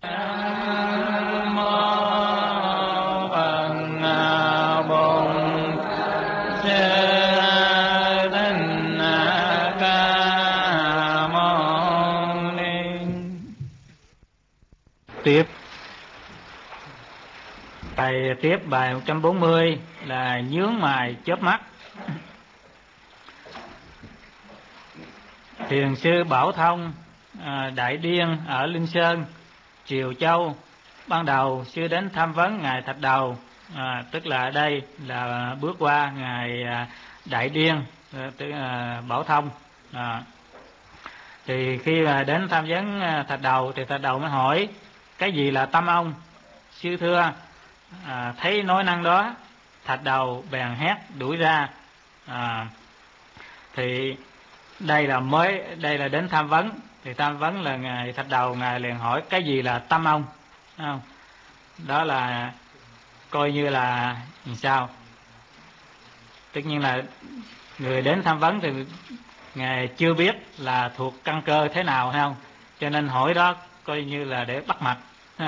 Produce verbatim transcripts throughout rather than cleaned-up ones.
Nam mô Phật Bổn Sư Thích Ca Mâu Ni. Tiếp bài tiếp bài một trăm bốn mươi là nhướng mày chớp mắt. Thiền sư Bảo Thông, à, Đại Điên ở Linh Sơn, Triều Châu, ban đầu sư đến tham vấn ngài Thạch Đầu, à, tức là ở đây là bước qua ngài à, Đại Điên, à, tức là Bảo Thông. À, thì khi mà đến tham vấn Thạch Đầu thì Thạch Đầu mới hỏi cái gì là tâm ông. Sư thưa, à, thấy nói năng đó, Thạch Đầu bèn hét đuổi ra. À, thì đây là mới đây là đến tham vấn, thì tham vấn là ngài Thạch Đầu ngài liền hỏi cái gì là tâm ông, không? Đó là coi như là sao, tất nhiên là người đến tham vấn thì ngài chưa biết là thuộc căn cơ thế nào, hay không, cho nên hỏi đó coi như là để bắt mạch.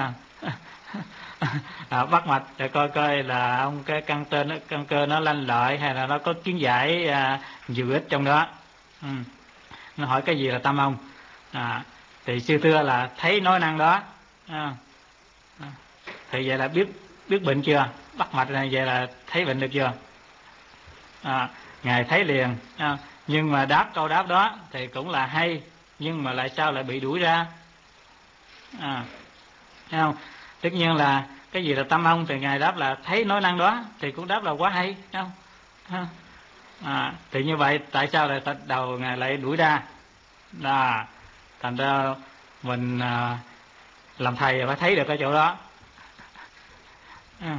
À, bắt mạch để coi coi là ông cái căn cơ nó căn cơ nó lanh lợi hay là nó có kiến giải à, nhiều ít trong đó. Ừ. Nó hỏi cái gì là tâm ông, à, thì sư thưa là thấy nói năng đó. À, thì vậy là biết biết bệnh chưa, bắt mạch này vậy là thấy bệnh được chưa? À, ngài thấy liền. À, nhưng mà đáp câu đáp đó thì cũng là hay, nhưng mà lại sao lại bị đuổi ra? À, thấy không? Tất nhiên là cái gì là tâm ông thì ngài đáp là thấy nói năng đó, thì cũng đáp là quá hay, thấy không? À, thì như vậy tại sao lại đầu ngài lại đuổi ra? Là thành ra mình à, làm thầy phải thấy được cái chỗ đó. À,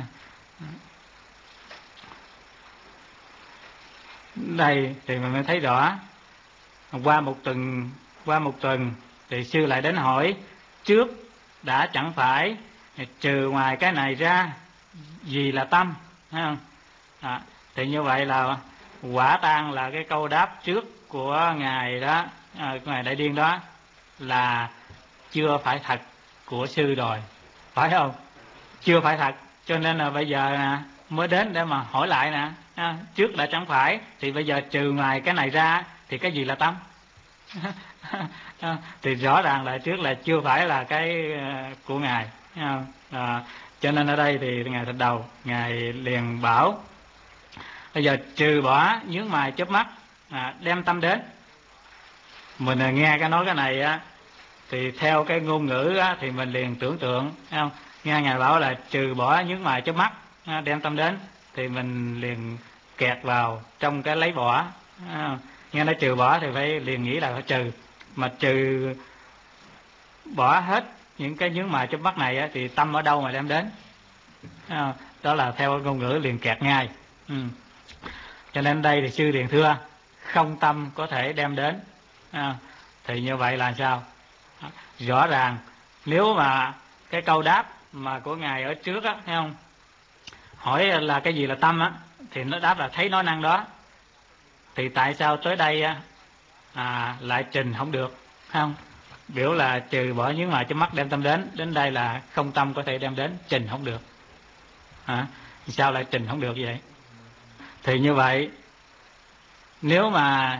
đây thì mình mới thấy rõ. Qua một tuần qua một tuần thì sư lại đến hỏi trước đã chẳng phải trừ ngoài cái này ra gì là tâm, thấy không? À, thì như vậy là quả tan là cái câu đáp trước của ngài đó, à, ngài Đại Điên đó là chưa phải thật của sư rồi, phải không? Chưa phải thật, cho nên là bây giờ nè mới đến để mà hỏi lại nè. À, trước đã chẳng phải thì bây giờ trừ ngoài cái này ra thì cái gì là tâm? Thì rõ ràng là trước là chưa phải là cái của ngài. À, cho nên ở đây thì ngài Thạch Đầu ngài liền bảo bây giờ trừ bỏ nhướng mày chớp mắt, à, đem tâm đến. Mình nghe cái nói cái này á thì theo cái ngôn ngữ á, thì mình liền tưởng tượng, thấy không? Nghe ngài bảo là trừ bỏ nhướng mày chớp mắt, à, đem tâm đến, thì mình liền kẹt vào trong cái lấy bỏ. À, nghe nói trừ bỏ thì phải liền nghĩ là phải trừ, mà trừ bỏ hết những cái nhướng mày chớp mắt này á, thì tâm ở đâu mà đem đến? À, đó là theo ngôn ngữ liền kẹt ngay. Ừ. Cho nên đây thì sư liền thưa không tâm có thể đem đến. À, thì như vậy là sao? À, rõ ràng nếu mà cái câu đáp mà của ngài ở trước á, thấy không, hỏi là cái gì là tâm á, thì nó đáp là thấy nói năng đó, thì tại sao tới đây á, à, lại trình không được, thấy không? Biểu là trừ bỏ nhướng mày chớp mắt đem tâm đến, đến đây là không tâm có thể đem đến, trình không được. À, sao lại trình không được vậy? Thì như vậy nếu mà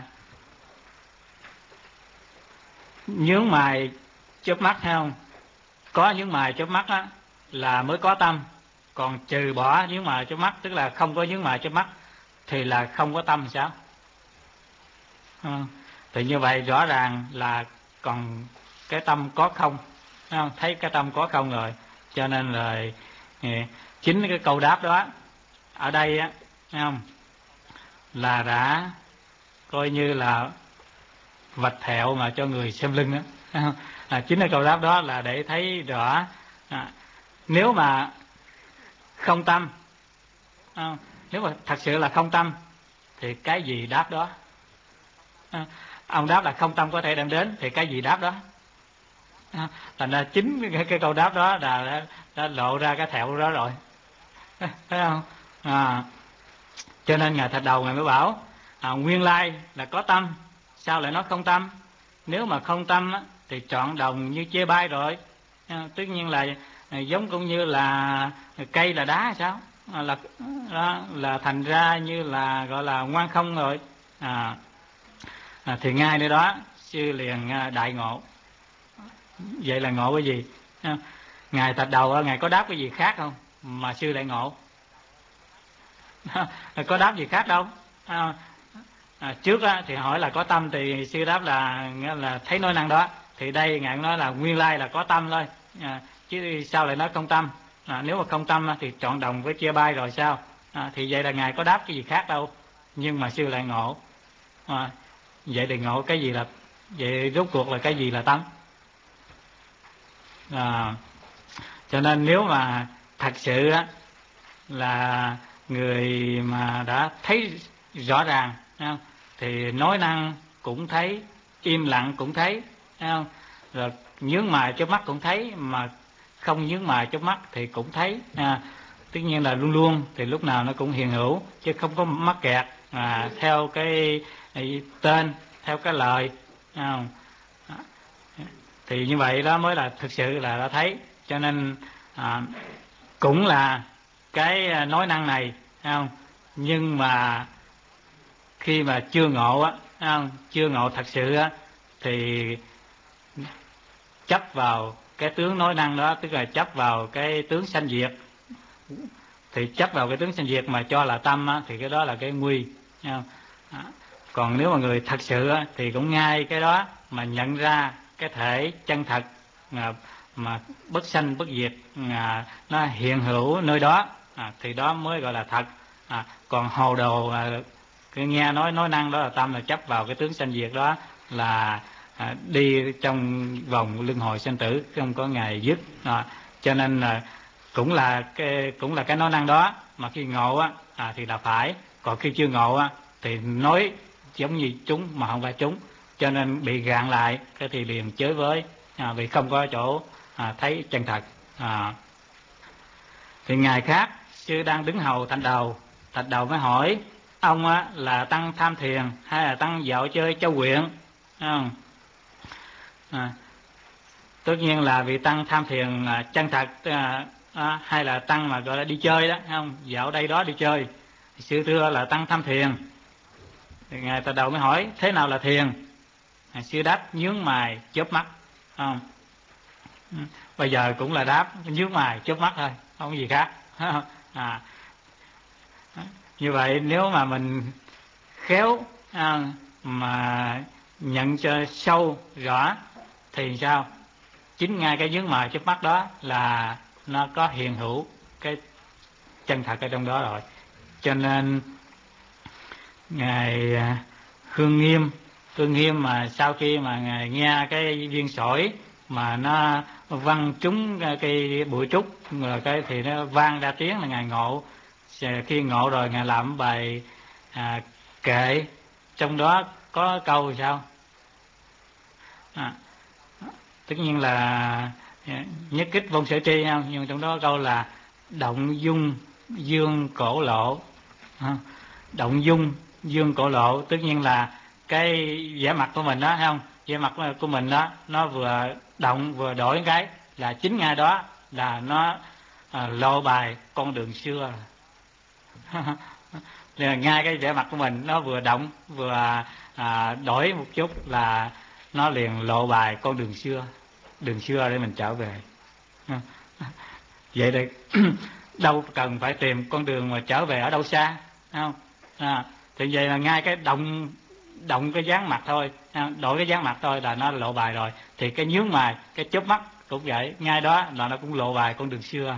nhướng mày chớp mắt, thấy không, có nhướng mày chớp mắt á là mới có tâm, còn trừ bỏ nhướng mày chớp mắt tức là không có nhướng mày chớp mắt thì là không có tâm, sao? À, thì như vậy rõ ràng là còn cái tâm có không, thấy không? Thấy cái tâm có không rồi, cho nên là chính cái câu đáp đó ở đây á, thấy không, là đã coi như là vạch thẹo mà cho người xem lưng đó. À, chính cái câu đáp đó là để thấy rõ, à, nếu mà không tâm, à, nếu mà thật sự là không tâm thì cái gì đáp đó. À, ông đáp là không tâm có thể đem đến thì cái gì đáp đó. À, thành ra chính cái, cái câu đáp đó là đã, đã lộ ra cái thẹo đó rồi, thấy không? À, cho nên ngài Thạch Đầu ngài mới bảo à, nguyên lai là có tâm, sao lại nói không tâm? Nếu mà không tâm á, thì trọn đồng như chê bai rồi. Tất nhiên là giống cũng như là cây là đá sao, là đó, là thành ra như là gọi là ngoan không rồi. À, à, thì ngay nơi đó sư liền đại ngộ. Vậy là ngộ cái gì? Ngài Thạch Đầu ngài có đáp cái gì khác không mà sư lại ngộ? Có đáp gì khác đâu. À, à, trước á, thì hỏi là có tâm thì sư đáp là là thấy nói năng đó. Thì đây ngài nói là nguyên lai là có tâm thôi, à, chứ sao lại nói không tâm? À, nếu mà không tâm thì chọn đồng với chia bay rồi sao? À, thì vậy là ngài có đáp cái gì khác đâu, nhưng mà sư lại ngộ. À, vậy thì ngộ cái gì là vậy, rốt cuộc là cái gì là tâm? À, cho nên nếu mà thật sự á, là người mà đã thấy rõ ràng, không? Thì nói năng cũng thấy, im lặng cũng thấy, không? Rồi nhướng mày chớp mắt cũng thấy, mà không nhướng mày chớp mắt thì cũng thấy. À, tất nhiên là luôn luôn thì lúc nào nó cũng hiện hữu, chứ không có mắc kẹt à, theo cái, cái tên, theo cái lời, không? Thì như vậy đó mới là thực sự là đã thấy. Cho nên à, cũng là cái nói năng này, không? Nhưng mà khi mà chưa ngộ á, không? Chưa ngộ thật sự á, thì chấp vào cái tướng nói năng đó, tức là chấp vào cái tướng sanh diệt. Thì chấp vào cái tướng sanh diệt mà cho là tâm á, thì cái đó là cái nguy, không? À, còn nếu mà người thật sự á, thì cũng ngay cái đó mà nhận ra cái thể chân thật mà, mà bất sanh bất diệt, à, nó hiện hữu nơi đó, à, thì đó mới gọi là thật. À, còn hồ đồ à, cứ nghe nói nói năng đó là tâm, là chấp vào cái tướng sanh diệt đó, là à, đi trong vòng luân hồi sanh tử không có ngày dứt. À, cho nên là cũng là cái cũng là cái nói năng đó mà khi ngộ á, à, thì là phải, còn khi chưa ngộ á, thì nói giống như chúng mà không phải chúng, cho nên bị gạn lại cái thì liền chới với, à, vì không có chỗ à, thấy chân thật. À, thì ngày khác sư đang đứng hầu Thạch Đầu. Thạch Đầu mới hỏi: ông á, là tăng tham thiền hay là tăng dạo chơi châu huyện? Không? À, tất nhiên là vị tăng tham thiền à, chân thật, à, à, hay là tăng mà gọi là đi chơi đó, không? Dạo đây đó đi chơi. Sư thưa là tăng tham thiền. Thì ngài Thạch Đầu mới hỏi: thế nào là thiền? À, sư đáp: nhướng mày chớp mắt. Không? Bây giờ cũng là đáp nhướng mày chớp mắt thôi, không có gì khác. À, như vậy nếu mà mình khéo à, mà nhận cho sâu rõ thì sao? Chính ngay cái nhướng mày chớp mắt đó là nó có hiện hữu cái chân thật ở trong đó rồi. Cho nên ngài Hương Nghiêm Hương Nghiêm mà sau khi mà ngài nghe cái viên sỏi mà nó văng trúng cái bụi trúc rồi cái thì nó vang ra tiếng là ngài ngộ. Khi ngộ rồi ngài làm bài à, kệ, trong đó có câu sao? À, tất nhiên là nhất kích vong sở tri, không? Nhưng trong đó câu là động dung dương cổ lộ. Động dung dương cổ lộ, tất nhiên là cái vẻ mặt của mình đó, thấy không? Vẻ mặt của mình đó nó vừa động vừa đổi cái, là chính ngay đó là nó à, lộ bài con đường xưa. Ngay cái vẻ mặt của mình nó vừa động vừa à, đổi một chút là nó liền lộ bài con đường xưa, đường xưa để mình trở về. Vậy thì đâu cần phải tìm con đường mà trở về ở đâu xa, không? À, thì vậy là ngay cái động động cái dáng mặt thôi, đổi cái dáng mặt thôi là nó lộ bài rồi. Thì cái nhướng mày, cái chớp mắt cũng vậy, ngay đó là nó cũng lộ bài con đường xưa.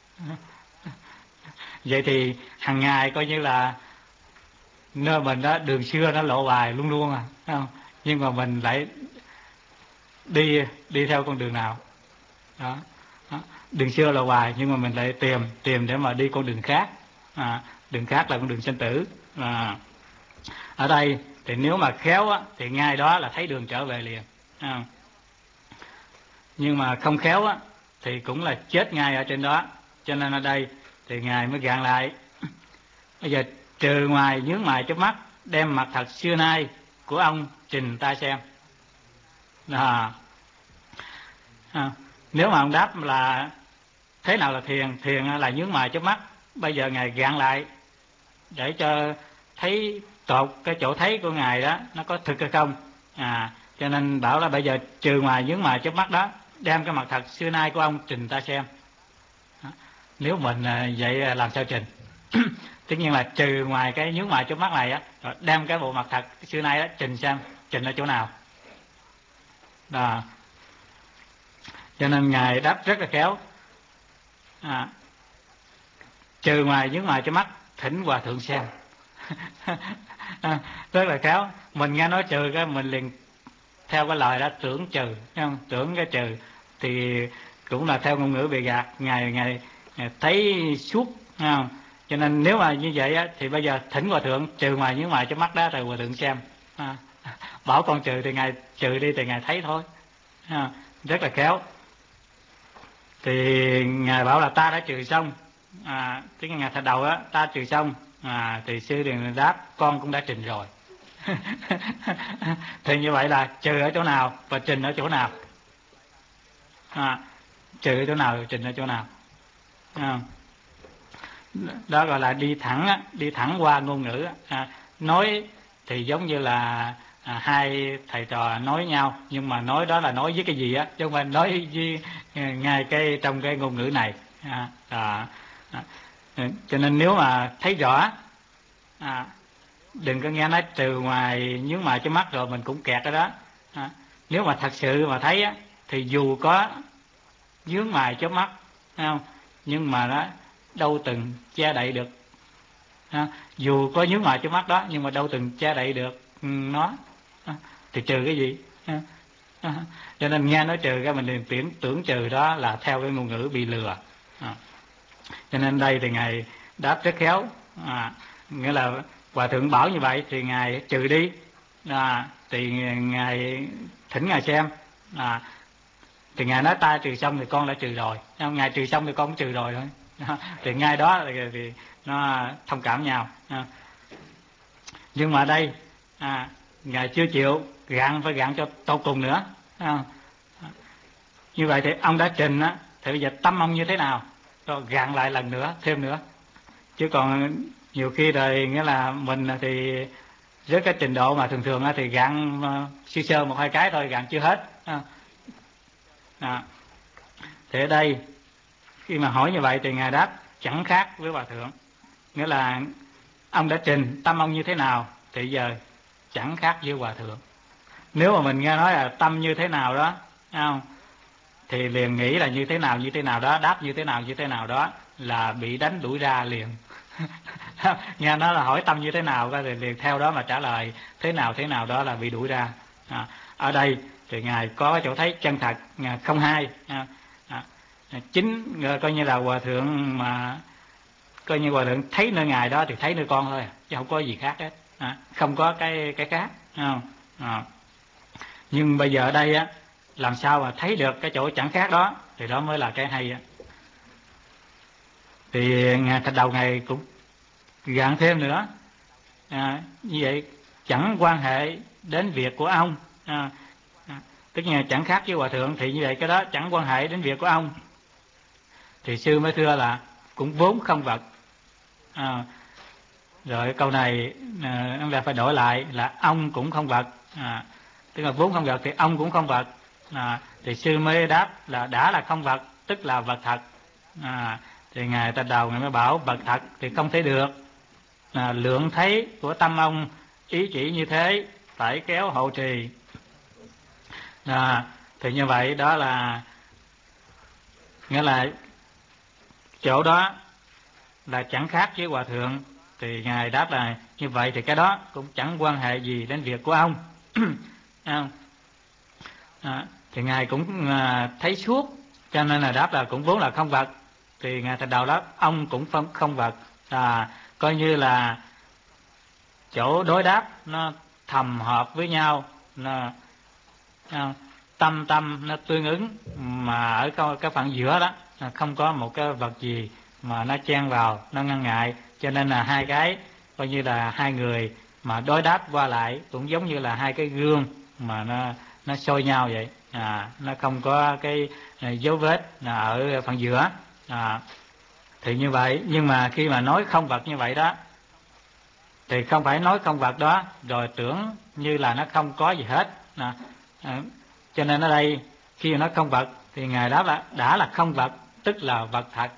Vậy thì hàng ngày coi như là nơi mình đó đường xưa nó lộ bài luôn luôn à, không? Nhưng mà mình lại đi đi theo con đường nào đó, đó. Đường xưa lộ bài nhưng mà mình lại tìm tìm để mà đi con đường khác, à, đường khác là con đường sanh tử. À, ở đây thì nếu mà khéo á, thì ngay đó là thấy đường trở về liền, à. Nhưng mà không khéo á, thì cũng là chết ngay ở trên đó. Cho nên ở đây thì ngài mới gạn lại: bây giờ trừ ngoài nhướng mày chớp mắt, đem mặt thật xưa nay của ông trình ta xem. À, à, Nếu mà ông đáp là thế nào là thiền, thiền là nhướng mày chớp mắt, bây giờ ngài gạn lại để cho thấy tột cái chỗ thấy của ngài đó nó có thực hay không. À, cho nên bảo là bây giờ trừ ngoài nhướng mày chớp mắt đó, đem cái mặt thật xưa nay của ông trình ta xem. Đó. Nếu mình vậy làm sao trình? Tất nhiên là trừ ngoài cái nhướng mày chớp mắt này á, rồi đem cái bộ mặt thật xưa nay đó trình xem, trình ở chỗ nào. Đó. Cho nên ngài đáp rất là khéo. À, trừ ngoài nhướng mày chớp mắt, thỉnh hòa thượng xem. À, rất là khéo. Mình nghe nói trừ cái mình liền theo cái lời đã tưởng trừ, không? Tưởng cái trừ thì cũng là theo ngôn ngữ bìa gạt, ngài ngài thấy suốt, không? Cho nên nếu mà như vậy á, thì bây giờ thỉnh hòa thượng trừ ngoài nhướng mày chớp mắt đó rồi hòa thượng xem. À, bảo con trừ thì ngài trừ đi thì ngài thấy thôi. À, rất là khéo. Thì ngài bảo là ta đã trừ xong. À, tức là ngài thật đầu á, ta trừ xong. À, thì sư liền đáp con cũng đã trình rồi. Thì như vậy là trừ ở chỗ nào và trình ở chỗ nào? À, trừ ở chỗ nào, trình ở chỗ nào? À, đó gọi là đi thẳng á, đi thẳng qua ngôn ngữ. À, nói thì giống như là à, hai thầy trò nói nhau, nhưng mà nói đó là nói với cái gì á, chứ không phải nói với ngay cái trong cái ngôn ngữ này. À, à, à, cho nên nếu mà thấy rõ, à, đừng có nghe nói trừ ngoài nhướng mày chớp mắt rồi mình cũng kẹt ở đó. À, nếu mà thật sự mà thấy á, thì dù có nhướng mày chớp mắt, thấy không? Nhưng mà nó đâu từng che đậy được. À, dù có nhướng mày chớp mắt đó, nhưng mà đâu từng che đậy được nó. À, thì trừ cái gì? À, à, cho nên nghe nói trừ cái mình liền tưởng, tưởng trừ đó là theo cái ngôn ngữ bị lừa. À, cho nên đây thì ngài đáp rất khéo. À, nghĩa là hòa thượng bảo như vậy thì ngài trừ đi. À, thì ngài thỉnh ngài xem. À, thì ngài nói ta trừ xong thì con đã trừ rồi, ngài trừ xong thì con cũng trừ rồi thôi. À, thì ngay đó thì, thì nó thông cảm nhau. À, nhưng mà đây à, ngài chưa chịu, gạn phải gạn cho tột cùng nữa. À, như vậy thì ông đã trình á, thì bây giờ tâm ông như thế nào, rồi gạn lại lần nữa, thêm nữa. Chứ còn nhiều khi rồi nghĩa là mình thì với cái trình độ mà thường thường thì gạn sơ sơ một hai cái thôi, gạn chưa hết. À, à, thì ở đây khi mà hỏi như vậy thì ngài đáp chẳng khác với hòa thượng, nghĩa là ông đã trình tâm ông như thế nào thì giờ chẳng khác với hòa thượng. Nếu mà mình nghe nói là tâm như thế nào đó, không, thì liền nghĩ là như thế nào như thế nào đó, đáp như thế nào như thế nào đó là bị đánh đuổi ra liền. Nghe nói là hỏi tâm như thế nào thì liền theo đó mà trả lời thế nào thế nào đó là bị đuổi ra. À, ở đây thì ngài có chỗ thấy chân thật không hai. À, à, chính coi như là hòa thượng mà coi như hòa thượng thấy nơi ngài đó thì thấy nơi con thôi, chứ không có gì khác hết. À, không có cái cái khác. À, à. Nhưng bây giờ ở đây á, làm sao mà thấy được cái chỗ chẳng khác đó thì đó mới là cái hay á. Thì ngài thật đầu ngài cũng gạn thêm nữa. À, như vậy chẳng quan hệ đến việc của ông. À, à, tức là chẳng khác với hòa thượng thì như vậy cái đó chẳng quan hệ đến việc của ông. Thì sư mới thưa là cũng vốn không vật. À, rồi câu này à, ông ta phải đổi lại là ông cũng không vật. À, tức là vốn không vật thì ông cũng không vật. À, thì sư mới đáp là đã là không vật tức là vật thật. À, thì ngài ta đầu ngài mới bảo vật thật thì không thể được. À, lượng thấy của tâm ông ý chỉ như thế phải kéo hộ trì. À, thì như vậy đó là nghĩa là chỗ đó là chẳng khác với hòa thượng. Thì ngài đáp là như vậy thì cái đó cũng chẳng quan hệ gì đến việc của ông. À, à, thì ngài cũng à, thấy suốt, cho nên là đáp là cũng vốn là không vật. Thì ngài thành đầu đó ông cũng không không vật. À, coi như là chỗ đối đáp nó thầm hợp với nhau, nó, nó tâm tâm nó tương ứng, mà ở cái, cái phần giữa đó không có một cái vật gì mà nó chen vào, nó ngăn ngại. Cho nên là hai cái coi như là hai người mà đối đáp qua lại cũng giống như là hai cái gương mà nó nó soi nhau vậy. à, nó không có cái dấu vết ở phần giữa. À, thì như vậy, nhưng mà khi mà nói không vật như vậy đó, thì không phải nói không vật đó rồi tưởng như là nó không có gì hết. À, à, cho nên ở đây khi mà nói không vật thì Ngài đáp là đã là không vật, tức là vật thật.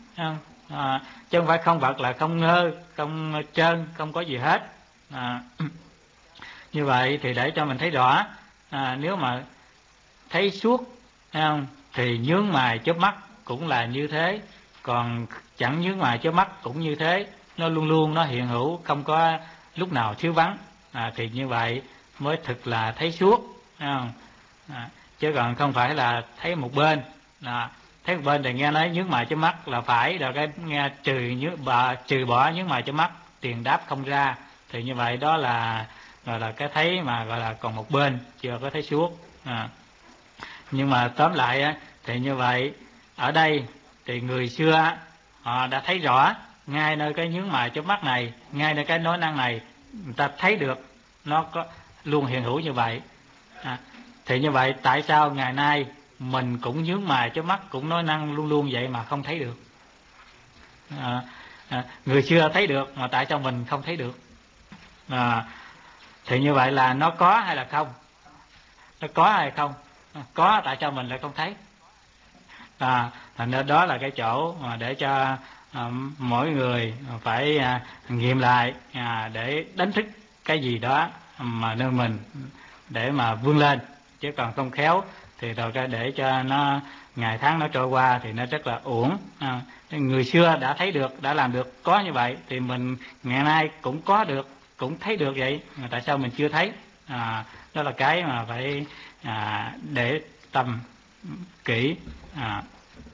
À, chứ không phải không vật là không ngơ, không trơn, không có gì hết. À, như vậy thì để cho mình thấy rõ, à, nếu mà thấy suốt không, thì nhướng mày chớp mắt cũng là như thế, còn chẳng nhướng mày chớp mắt cũng như thế, nó luôn luôn nó hiện hữu, không có lúc nào thiếu vắng. À, thì như vậy mới thực là thấy suốt, không? À, chứ còn không phải là thấy một bên. À, thấy một bên thì nghe nói nhướng mày chớp mắt là phải, rồi cái nghe trừ nhướng bà trừ bỏ nhướng mày chớp mắt, tiền đáp không ra, thì như vậy đó là gọi là cái thấy mà gọi là còn một bên, chưa có thấy suốt. À, nhưng mà tóm lại á, thì như vậy ở đây thì người xưa họ đã thấy rõ ngay nơi cái nhướng mày chớp mắt này, ngay nơi cái nói năng này, người ta thấy được nó có luôn hiện hữu như vậy. À, thì như vậy tại sao ngày nay mình cũng nhướng mày chớp mắt, cũng nói năng luôn luôn vậy mà không thấy được? À, à, người xưa thấy được mà tại sao mình không thấy được? À, thì như vậy là nó có hay là không? Nó có hay không? Có, tại sao mình lại không thấy? À, thành ra đó là cái chỗ mà để cho à, mỗi người phải à, nghiệm lại, à, để đánh thức cái gì đó mà nơi mình, để mà vươn lên. Chứ còn không khéo thì rồi cái để cho nó ngày tháng nó trôi qua thì nó rất là uổng. À, người xưa đã thấy được, đã làm được có như vậy, thì mình ngày nay cũng có được, cũng thấy được vậy, mà tại sao mình chưa thấy? À, đó là cái mà phải à, để tâm kỹ. À,